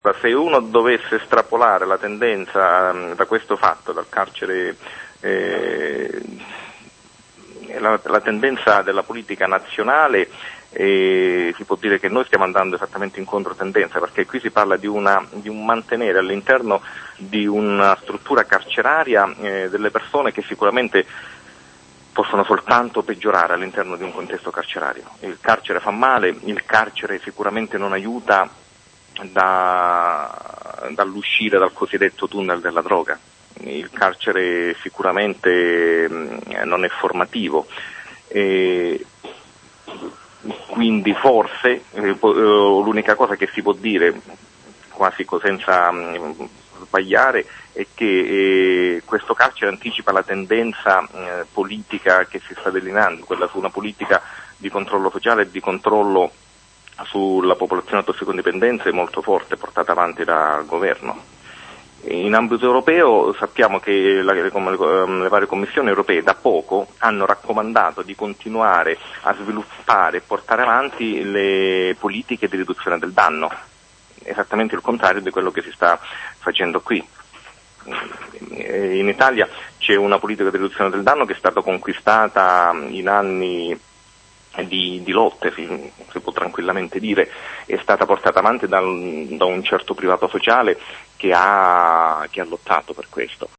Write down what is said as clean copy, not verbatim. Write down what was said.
Se uno dovesse estrapolare la tendenza da questo fatto, dal carcere, la tendenza della politica nazionale, si può dire che noi stiamo andando esattamente in controtendenza, perché qui si parla di un mantenere all'interno di una struttura carceraria delle persone che sicuramente possono soltanto peggiorare all'interno di un contesto carcerario. Il carcere fa male, il carcere sicuramente non aiuta dall'uscire dal cosiddetto tunnel della droga. Il carcere sicuramente non è formativo, quindi forse l'unica cosa che si può dire, quasi senza sbagliare, è che questo carcere anticipa la tendenza politica che si sta delineando, quella su una politica di controllo sociale e di controllo sulla popolazione tossicodipendenza molto forte, portata avanti dal governo. In ambito europeo sappiamo che le varie commissioni europee da poco hanno raccomandato di continuare a sviluppare e portare avanti le politiche di riduzione del danno, esattamente il contrario di quello che si sta facendo qui. In Italia c'è una politica di riduzione del danno che è stata conquistata in anni di lotte, si può tranquillamente dire, è stata portata avanti da un certo privato sociale che ha lottato per questo.